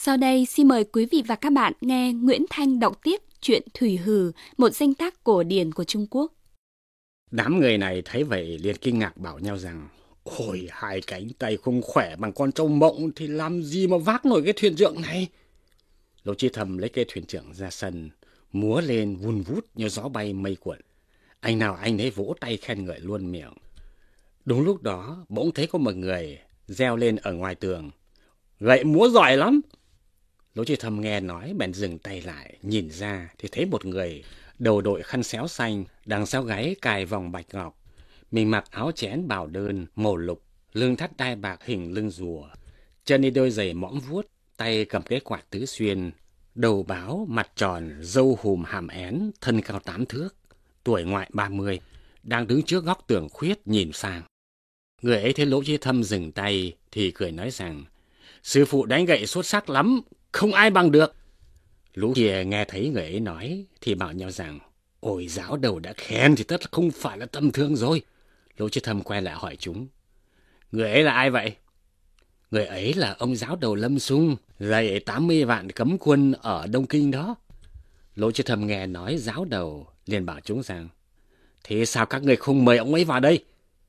Sau đây xin mời quý vị và các bạn nghe Nguyễn Thanh đọc tiếp truyện Thủy Hử, một danh tác cổ điển của Trung Quốc. Đám người này thấy vậy liền kinh ngạc bảo nhau rằng: Ôi, hai cánh tay không khỏe bằng con trâu mộng thì làm gì mà vác nổi cái thuyền trượng này. Lỗ Chí Thầm lấy cây thuyền trượng ra sân, múa lên vun vút như gió bay mây cuộn. Anh nào anh ấy vỗ tay khen ngợi luôn miệng. Đúng lúc đó bỗng thấy có một người reo lên ở ngoài tường: Gậy múa giỏi lắm. Lỗ Chí Thầm nghe nói bèn dừng tay lại, nhìn ra thì thấy một người đầu đội khăn xéo xanh, đằng sau gáy cài vòng bạch ngọc. Mình mặc áo chén bào đơn màu lục, lưng thắt đai bạc hình lưng rùa, chân đi đôi giày mõm vuốt, tay cầm cái quạt tứ xuyên, đầu báo, mặt tròn, râu hùm hàm én, thân cao 8 thước, tuổi ngoại 30, đang đứng trước góc tường khuyết nhìn sang. Người ấy thấy Lỗ Chí Thầm dừng tay thì cười nói rằng: Sư phụ đánh gậy xuất sắc lắm, không ai bằng được. Lũ kia nghe thấy người ấy nói thì bảo nhau rằng: Ôi, giáo đầu đã khen thì tất không phải là tầm thường rồi. Lỗ Chí Thầm quay lại hỏi chúng: Người ấy là ai vậy? Người ấy là ông giáo đầu Lâm Xung, dạy 80 vạn cấm quân ở Đông Kinh đó. Lỗ Chí Thầm nghe nói giáo đầu liền bảo chúng rằng: Thế sao các người không mời ông ấy vào đây?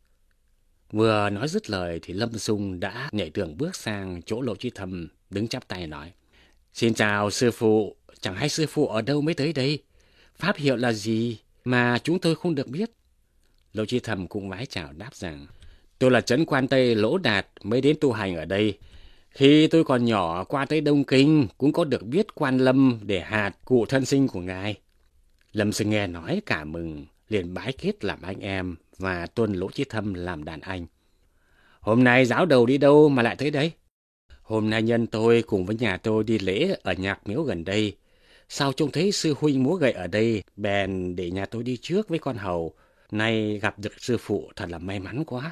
Vừa nói dứt lời thì Lâm Xung đã nhảy tường bước sang chỗ Lỗ Chí Thầm, đứng chắp tay nói: Xin chào sư phụ, chẳng hay sư phụ ở đâu mới tới đây? Pháp hiệu là gì mà chúng tôi không được biết? Lỗ Chí Thầm cũng vái chào đáp rằng: Tôi là Trấn Quan Tây Lỗ Đạt, mới đến tu hành ở đây. Khi tôi còn nhỏ qua tới Đông Kinh cũng có được biết Quan Lâm để hạt cụ thân sinh của ngài. Lâm Xung nghe nói cả mừng, liền bái kết làm anh em và tuân Lỗ Chí Thầm làm đàn anh. Hôm nay giáo đầu đi đâu mà lại tới đây? Hôm nay nhân tôi cùng với nhà tôi đi lễ ở nhạc miếu gần đây. Sao trông thấy sư huynh múa gậy ở đây, bèn để nhà tôi đi trước với con hầu. Nay gặp được sư phụ thật là may mắn quá.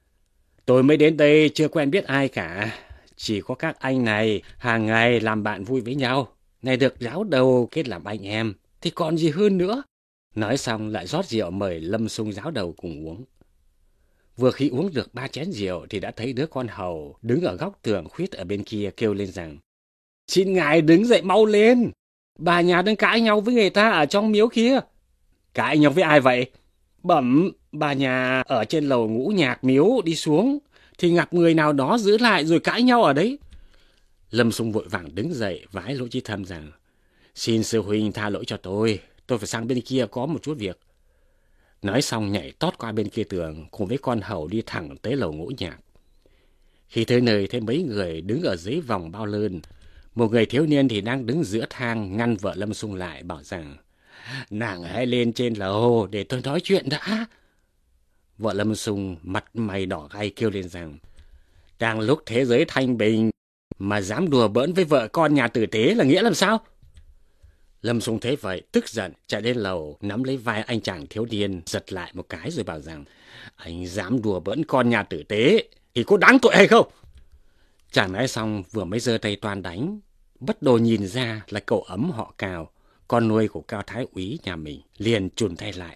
Tôi mới đến đây chưa quen biết ai cả. Chỉ có các anh này hàng ngày làm bạn vui với nhau. Này được giáo đầu kết làm anh em thì còn gì hơn nữa. Nói xong lại rót rượu mời Lâm Xung giáo đầu cùng uống. Vừa khi uống được 3 chén rượu thì đã thấy đứa con hầu đứng ở góc tường khuyết ở bên kia kêu lên rằng: Xin ngài đứng dậy mau lên, bà nhà đang cãi nhau với người ta ở trong miếu kia. Cãi nhau với ai vậy? Bẩm, bà nhà ở trên lầu ngũ nhạc miếu đi xuống thì gặp người nào đó giữ lại rồi cãi nhau ở đấy. Lâm Xung vội vàng đứng dậy vái Lỗ Chí Thầm rằng: Xin sư huynh tha lỗi cho tôi phải sang bên kia có một chút việc. Nói xong nhảy tót qua bên kia tường cùng với con hầu đi thẳng tới lầu ngũ nhạc. Khi tới nơi thấy mấy người đứng ở dưới vòng bao lơn. Một người thiếu niên thì đang đứng giữa thang ngăn vợ Lâm Xung lại bảo rằng: Nàng hãy lên trên lầu để tôi nói chuyện đã. Vợ Lâm Xung mặt mày đỏ gay kêu lên rằng: Đang lúc thế giới thanh bình mà dám đùa bỡn với vợ con nhà tử tế là nghĩa làm sao? Lâm Xung thấy vậy tức giận chạy lên lầu nắm lấy vai anh chàng thiếu niên giật lại một cái rồi bảo rằng: Anh dám đùa bỡn con nhà tử tế thì có đáng tội hay không? Chàng nói xong vừa mới giơ tay toan đánh, bất đồ nhìn ra là cậu Ấm họ Cao, con nuôi của Cao Thái úy nhà mình, liền chùn tay lại.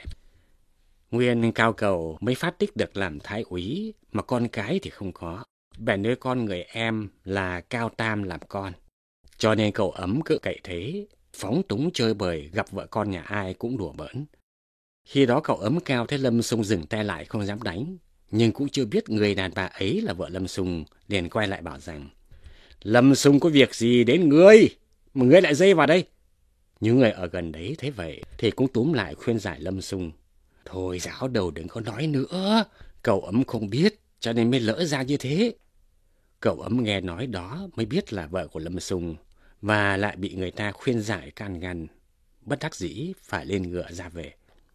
Nguyên Cao Cầu mới phát tích được làm Thái úy mà con cái thì không có, bèn nuôi con người em là Cao Tam làm con. Cho nên cậu Ấm cứ cậy thế, phóng túng chơi bời, gặp vợ con nhà ai cũng đùa bỡn. Khi đó cậu Ấm Cao thấy Lâm Xung dừng tay lại không dám đánh, nhưng cũng chưa biết người đàn bà ấy là vợ Lâm Xung, liền quay lại bảo rằng: Lâm Xung có việc gì đến ngươi mà ngươi lại dây vào đây? Những người ở gần đấy thấy vậy thì cũng túm lại khuyên giải Lâm Xung: Thôi giáo đầu đừng có nói nữa, cậu Ấm không biết cho nên mới lỡ ra như thế. Cậu Ấm nghe nói đó mới biết là vợ của Lâm Xung và lại bị người ta khuyên giải can ngăn, bất đắc dĩ phải lên ngựa ra về.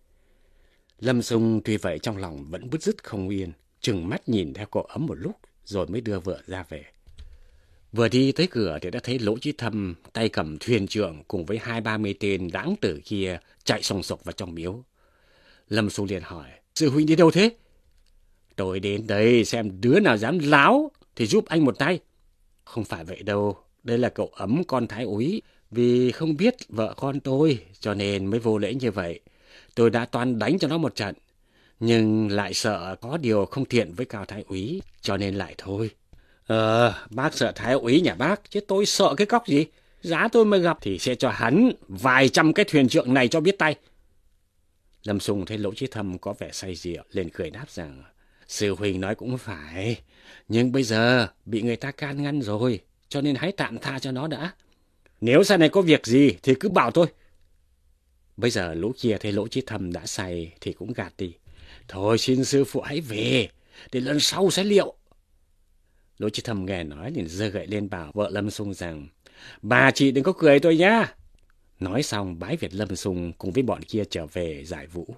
Lâm Xung tuy vậy trong lòng vẫn bứt rứt không yên, trừng mắt nhìn theo cậu Ấm một lúc rồi mới đưa vợ ra về. Vừa đi tới cửa thì đã thấy Lỗ Chí Thầm tay cầm thuyền trưởng cùng với 20-30 tên đãng tử kia chạy sòng sộc vào trong miếu. Lâm Xung liền hỏi: Sư huynh đi đâu thế? Tôi đến đây xem đứa nào dám láo thì giúp anh một tay. Không phải vậy đâu, đây là cậu Ấm con Thái úy, vì không biết vợ con tôi cho nên mới vô lễ như vậy. Tôi đã toan đánh cho nó một trận, nhưng lại sợ có điều không thiện với Cao Thái úy cho nên lại thôi. Bác sợ thái úy nhà bác, chứ tôi sợ cái cóc gì. Giá tôi mới gặp thì sẽ cho hắn vài trăm cái thuyền trượng này cho biết tay. Lâm Sung thấy Lỗ Chí Thâm có vẻ say rượu, liền cười đáp rằng, sư huynh nói cũng phải, nhưng bây giờ bị người ta can ngăn rồi, cho nên hãy tạm tha cho nó đã. Nếu sau này có việc gì thì cứ bảo tôi. Bây giờ lũ kia thấy Lỗ Chí Thâm đã say thì cũng gạt đi. Thôi xin sư phụ hãy về, để lần sau sẽ liệu. Lỗ Chí Thâm nghe nói liền giơ gậy lên bảo vợ Lâm Sung rằng, bà chị đừng có cười tôi nhá. Nói xong bái biệt Lâm Sung cùng với bọn kia trở về giải vũ.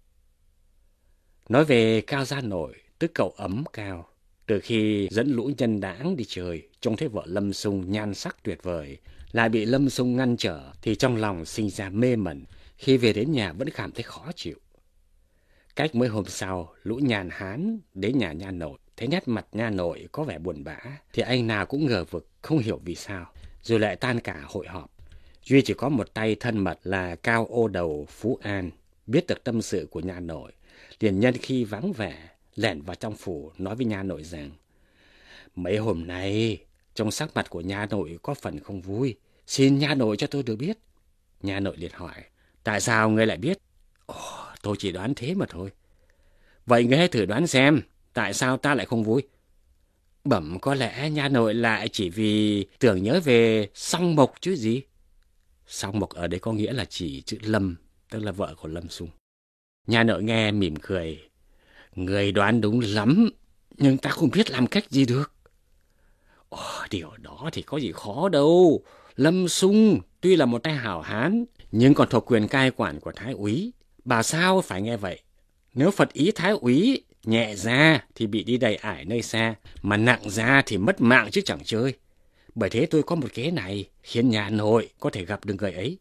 Nói về Cao Gia Nội, tức cậu Ấm Cao. Từ khi dẫn lũ nhân đãng đi chơi, trông thấy vợ Lâm Sung nhan sắc tuyệt vời, lại bị Lâm Sung ngăn trở, thì trong lòng sinh ra mê mẩn. Khi về đến nhà vẫn cảm thấy khó chịu. Cách mấy hôm sau, lũ nhàn hán đến nhà nha nội, thấy nét mặt nha nội có vẻ buồn bã, thì anh nào cũng ngờ vực, không hiểu vì sao, rồi lại tan cả hội họp. Duy chỉ có một tay thân mật là Cao Ô Đầu Phú An, biết được tâm sự của nha nội, liền nhân khi vắng vẻ, lẻn vào trong phủ nói với nha nội rằng, mấy hôm nay, trong sắc mặt của nha nội có phần không vui, xin nha nội cho tôi được biết. Nha nội liền hỏi, tại sao ngươi lại biết? Tôi chỉ đoán thế mà thôi. Vậy ngươi hãy thử đoán xem, tại sao ta lại không vui? Bẩm có lẽ nha nội lại chỉ vì tưởng nhớ về Song Mộc chứ gì. Song Mộc ở đây có nghĩa là chỉ chữ Lâm, tức là vợ của Lâm Sung. Nha nội nghe mỉm cười. Người đoán đúng lắm, nhưng ta không biết làm cách gì được. Điều đó thì có gì khó đâu. Lâm Sung tuy là một tay hảo hán, nhưng còn thuộc quyền cai quản của thái úy. Bà sao phải nghe vậy? Nếu Phật ý thái úy nhẹ ra thì bị đi đầy ải nơi xa, mà nặng ra thì mất mạng chứ chẳng chơi. Bởi thế tôi có một kế này, khiến nhà nội có thể gặp được người ấy.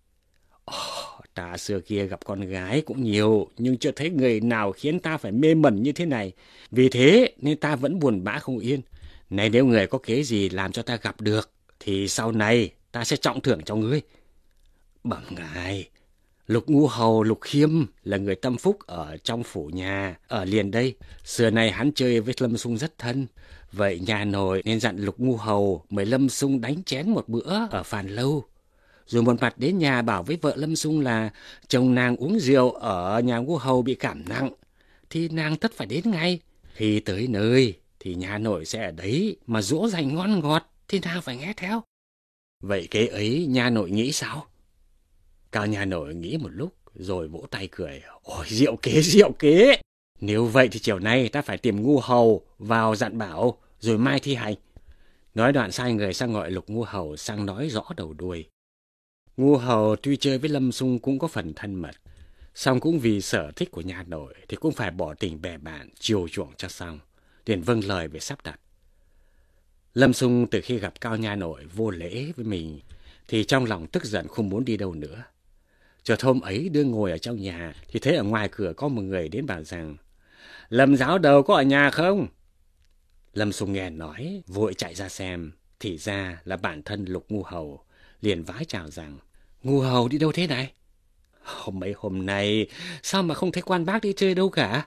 Ta xưa kia gặp con gái cũng nhiều, nhưng chưa thấy người nào khiến ta phải mê mẩn như thế này. Vì thế nên ta vẫn buồn bã không yên. Này nếu người có kế gì làm cho ta gặp được, thì sau này ta sẽ trọng thưởng cho ngươi. Bẩm ngài, Lục Ngu Hầu Lục Khiêm là người tâm phúc ở trong phủ nhà, ở liền đây. Xưa nay hắn chơi với Lâm Sung rất thân. Vậy nhà nội nên dặn Lục Ngu Hầu mời Lâm Sung đánh chén một bữa ở Phàn Lâu. Rồi một mặt đến nhà bảo với vợ Lâm Sung là chồng nàng uống rượu ở nhà Ngu Hầu bị cảm nặng, thì nàng tất phải đến ngay. Khi tới nơi thì nhà nội sẽ ở đấy, mà dỗ dành ngon ngọt thì nàng phải nghe theo. Vậy kế ấy nhà nội nghĩ sao? Cao nhà nội nghĩ một lúc rồi vỗ tay cười. Ôi diệu kế. Nếu vậy thì chiều nay ta phải tìm Ngu Hầu vào dặn bảo, rồi mai thi hành. Nói đoạn sai người sang gọi Lục Ngu Hầu sang nói rõ đầu đuôi. Ngu Hầu tuy chơi với Lâm Sung cũng có phần thân mật, song cũng vì sở thích của nhà nội thì cũng phải bỏ tình bè bạn chiều chuộng cho xong, liền vâng lời về sắp đặt. Lâm Sung từ khi gặp Cao nhà nội vô lễ với mình thì trong lòng tức giận không muốn đi đâu nữa. Chợt hôm ấy đưa ngồi ở trong nhà thì thấy ở ngoài cửa có một người đến bảo rằng, Lâm giáo đầu có ở nhà không? Lâm Sung nghe nói vội chạy ra xem, thì ra là bản thân Lục Ngu Hầu, liền vái chào rằng, Ngu Hầu đi đâu thế này? Mấy hôm nay sao mà không thấy quan bác đi chơi đâu cả?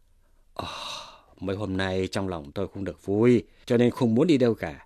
Mấy hôm nay trong lòng tôi không được vui, cho nên không muốn đi đâu cả.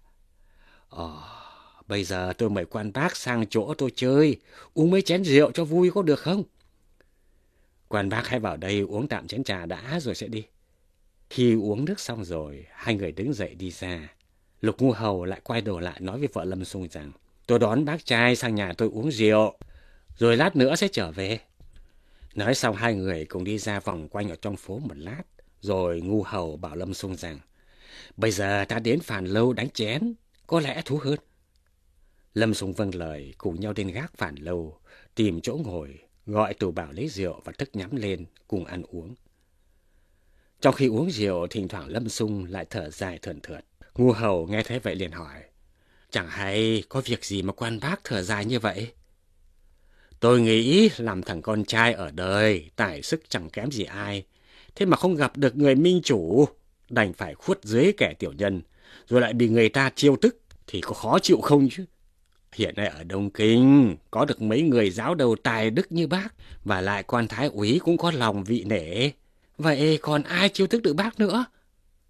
Bây giờ tôi mời quan bác sang chỗ tôi chơi, uống mấy chén rượu cho vui có được không? Quan bác hãy vào đây uống tạm chén trà đã rồi sẽ đi. Khi uống nước xong rồi, hai người đứng dậy đi ra. Lục Ngu Hầu lại quay đầu lại nói với vợ Lâm Sung rằng, tôi đón bác trai sang nhà tôi uống rượu, rồi lát nữa sẽ trở về. Nói xong hai người cùng đi ra vòng quanh ở trong phố một lát, rồi Ngu Hầu bảo Lâm Sung rằng, bây giờ ta đến Phàn Lâu đánh chén, có lẽ thú hơn. Lâm Sung vâng lời, cùng nhau đến gác Phàn Lâu, tìm chỗ ngồi, gọi tù bảo lấy rượu và thức nhắm lên, cùng ăn uống. Trong khi uống rượu, thỉnh thoảng Lâm Sung lại thở dài thườn thượt. Ngu Hầu nghe thấy vậy liền hỏi, chẳng hay có việc gì mà quan bác thở dài như vậy? Tôi nghĩ làm thằng con trai ở đời, tài sức chẳng kém gì ai, thế mà không gặp được người minh chủ, đành phải khuất dưới kẻ tiểu nhân, rồi lại bị người ta chiêu tức, thì có khó chịu không chứ? Hiện nay ở Đông Kinh, có được mấy người giáo đầu tài đức như bác, và lại quan thái úy cũng có lòng vị nể. Vậy còn ai chiêu tức được bác nữa?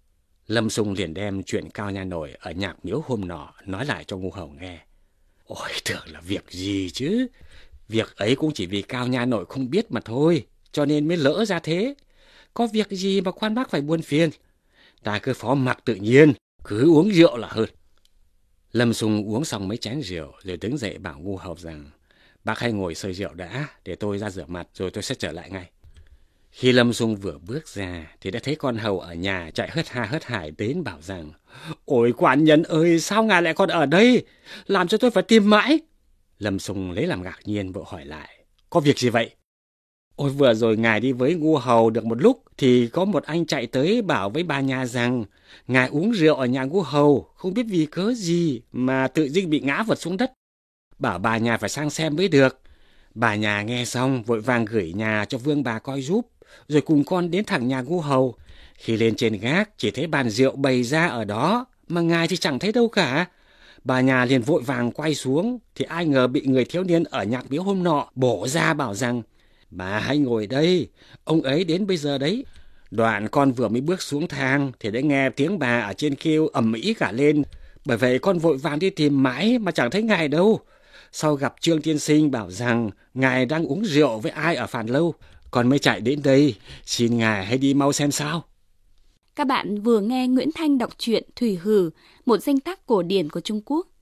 Lâm Sung liền đem chuyện Cao Nha Nội ở nhạc miếu hôm nọ nói lại cho Ngu Hầu nghe. Ôi, tưởng là việc gì chứ. Việc ấy cũng chỉ vì Cao Nha Nội không biết mà thôi, cho nên mới lỡ ra thế. Có việc gì mà quan bác phải buồn phiền. Ta cứ phó mặc tự nhiên, cứ uống rượu là hơn. Lâm Sung uống xong mấy chén rượu rồi đứng dậy bảo Ngu Hầu rằng bác hãy ngồi sơi rượu đã, để tôi ra rửa mặt rồi tôi sẽ trở lại ngay. Khi Lâm Sung vừa bước ra thì đã thấy con hầu ở nhà chạy hớt ha hớt hải đến bảo rằng: Ôi quan nhân ơi, sao ngài lại còn ở đây? Làm cho tôi phải tìm mãi. Lâm Sung lấy làm ngạc nhiên vội hỏi lại: Có việc gì vậy? Ôi vừa rồi ngài đi với Ngu Hầu được một lúc thì có một anh chạy tới bảo với bà nhà rằng ngài uống rượu ở nhà Ngu Hầu, không biết vì cớ gì mà tự dưng bị ngã vật xuống đất. Bảo bà nhà phải sang xem mới được. Bà nhà nghe xong vội vàng gửi nhà cho vương bà coi giúp, rồi cùng con đến thẳng nhà Ngu Hầu. Khi lên trên gác chỉ thấy bàn rượu bày ra ở đó, mà ngài thì chẳng thấy đâu cả. Bà nhà liền vội vàng quay xuống, thì ai ngờ bị người thiếu niên ở nhạc miếu hôm nọ bổ ra bảo rằng: Bà hãy ngồi đây, ông ấy đến bây giờ đấy. Đoạn con vừa mới bước xuống thang thì đã nghe tiếng bà ở trên kêu ầm ĩ cả lên. Bởi vậy con vội vàng đi tìm mãi mà chẳng thấy ngài đâu. Sau gặp Trương tiên sinh bảo rằng ngài đang uống rượu với ai ở Phàn Lâu, con mới chạy đến đây. Xin ngài hãy đi mau xem sao. Các bạn vừa nghe Nguyễn Thanh đọc truyện Thủy Hử, một danh tác cổ điển của Trung Quốc.